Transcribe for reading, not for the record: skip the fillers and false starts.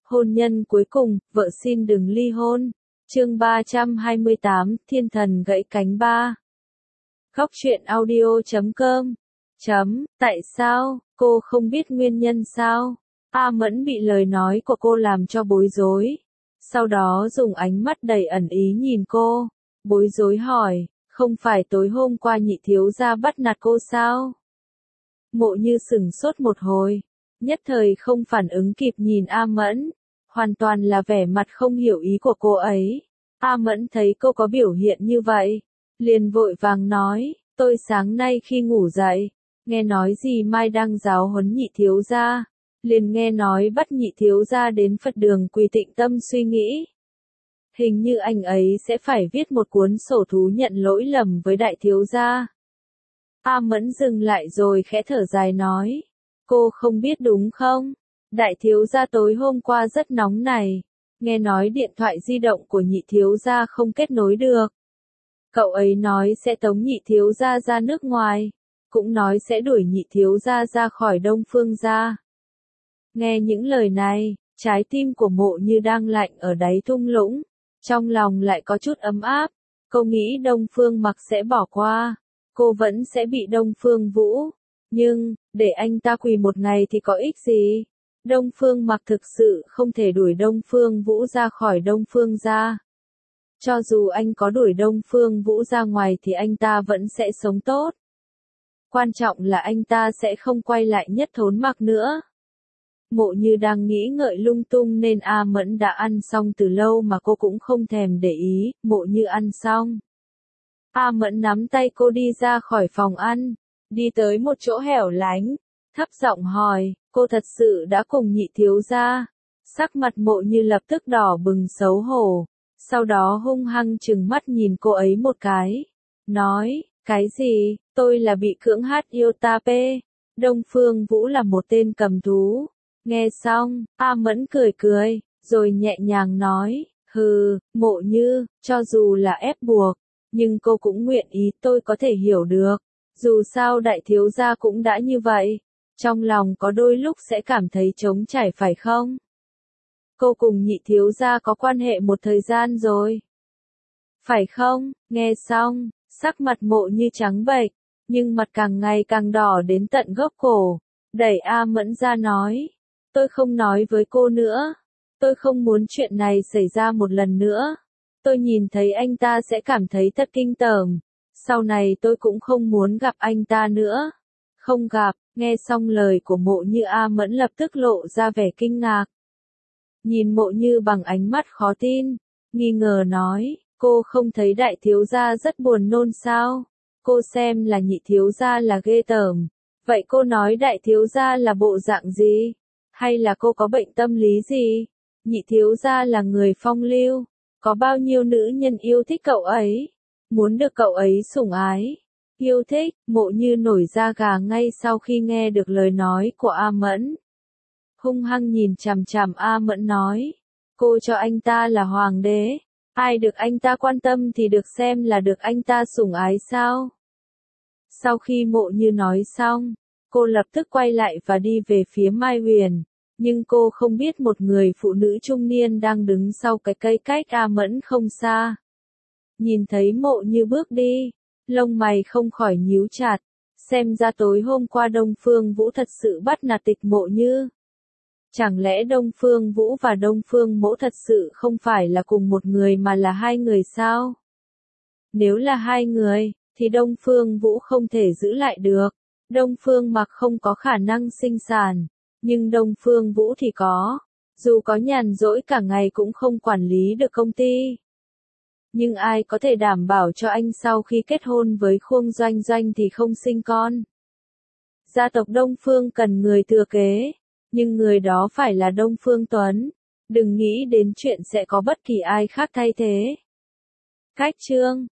Hôn nhân cuối cùng, vợ xin đừng ly hôn. Chương 328, Thiên thần gãy cánh 3. Góc truyện audio.com. Tại sao, cô không biết nguyên nhân sao? A Mẫn bị lời nói của cô làm cho bối rối. Sau đó dùng ánh mắt đầy ẩn ý nhìn cô. Bối rối hỏi, không phải tối hôm qua nhị thiếu gia bắt nạt cô sao? Mộ Như sửng sốt một hồi. Nhất thời không phản ứng kịp nhìn A Mẫn. Hoàn toàn là vẻ mặt không hiểu ý của cô ấy. A Mẫn thấy cô có biểu hiện như vậy. Liền vội vàng nói, tôi sáng nay khi ngủ dậy, nghe nói dì Mai đang giáo huấn nhị thiếu gia. Liền nghe nói bắt nhị thiếu gia đến Phật đường quỳ tịnh tâm suy nghĩ. Hình như anh ấy sẽ phải viết một cuốn sổ thú nhận lỗi lầm với đại thiếu gia. A Mẫn dừng lại rồi khẽ thở dài nói, cô không biết đúng không? Đại thiếu gia tối hôm qua rất nóng này, nghe nói điện thoại di động của nhị thiếu gia không kết nối được. Cậu ấy nói sẽ tống nhị thiếu gia ra nước ngoài, cũng nói sẽ đuổi nhị thiếu gia ra khỏi Đông Phương gia. Nghe những lời này, trái tim của Mộ Như đang lạnh ở đáy thung lũng, trong lòng lại có chút ấm áp. Cô nghĩ Đông Phương Mặc sẽ bỏ qua, cô vẫn sẽ bị Đông Phương Vũ, nhưng để anh ta quỳ một ngày thì có ích gì? Đông Phương Mặc thực sự không thể đuổi Đông Phương Vũ ra khỏi Đông Phương gia. Cho dù anh có đuổi Đông Phương Vũ ra ngoài thì anh ta vẫn sẽ sống tốt. Quan trọng là anh ta sẽ không quay lại Nhất Thốn Mặc nữa. Mộ Như đang nghĩ ngợi lung tung nên A Mẫn đã ăn xong từ lâu mà cô cũng không thèm để ý. Mộ Như ăn xong, A Mẫn nắm tay cô đi ra khỏi phòng ăn, đi tới một chỗ hẻo lánh, thấp giọng hỏi, cô thật sự đã cùng nhị thiếu gia? Sắc mặt Mộ Như lập tức đỏ bừng xấu hổ, sau đó hung hăng trừng mắt nhìn cô ấy một cái, nói, cái gì, tôi là bị cưỡng hát yêu ta pe, Đông Phương Vũ là một tên cầm thú. Nghe xong, A Mẫn cười cười, rồi nhẹ nhàng nói, hừ, Mộ Như, cho dù là ép buộc, nhưng cô cũng nguyện ý, tôi có thể hiểu được. Dù sao đại thiếu gia cũng đã như vậy, trong lòng có đôi lúc sẽ cảm thấy trống trải phải không? Cô cùng nhị thiếu gia có quan hệ một thời gian rồi. Phải không? Nghe xong, sắc mặt Mộ Như trắng bệch, nhưng mặt càng ngày càng đỏ đến tận gốc cổ, đẩy A Mẫn ra nói, tôi không nói với cô nữa. Tôi không muốn chuyện này xảy ra một lần nữa. Tôi nhìn thấy anh ta sẽ cảm thấy thật kinh tởm. Sau này tôi cũng không muốn gặp anh ta nữa. Không gặp, nghe xong lời của Mộ Như A Mẫn lập tức lộ ra vẻ kinh ngạc. Nhìn Mộ Như bằng ánh mắt khó tin, nghi ngờ nói, cô không thấy đại thiếu gia rất buồn nôn sao? Cô xem là nhị thiếu gia là ghê tởm. Vậy cô nói đại thiếu gia là bộ dạng gì? Hay là cô có bệnh tâm lý gì? Nhị thiếu gia là người phong lưu, có bao nhiêu nữ nhân yêu thích cậu ấy, muốn được cậu ấy sủng ái. Yêu thích, Mộ Như nổi da gà ngay sau khi nghe được lời nói của A Mẫn. Hung hăng nhìn chằm chằm A Mẫn nói, cô cho anh ta là hoàng đế, ai được anh ta quan tâm thì được xem là được anh ta sủng ái sao? Sau khi Mộ Như nói xong, cô lập tức quay lại và đi về phía Mai Huyền, nhưng cô không biết một người phụ nữ trung niên đang đứng sau cái cây cách A Mẫn không xa. Nhìn thấy Mộ Như bước đi, lông mày không khỏi nhíu chặt, xem ra tối hôm qua Đông Phương Vũ thật sự bắt nạt tịch Mộ Như. Chẳng lẽ Đông Phương Vũ và Đông Phương Mỗ thật sự không phải là cùng một người mà là hai người sao? Nếu là hai người, thì Đông Phương Vũ không thể giữ lại được. Đông Phương Mặc không có khả năng sinh sản, nhưng Đông Phương Vũ thì có. Dù có nhàn rỗi cả ngày cũng không quản lý được công ty. Nhưng ai có thể đảm bảo cho anh sau khi kết hôn với Khuông Doanh Doanh thì không sinh con? Gia tộc Đông Phương cần người thừa kế, nhưng người đó phải là Đông Phương Tuấn. Đừng nghĩ đến chuyện sẽ có bất kỳ ai khác thay thế. Cách chương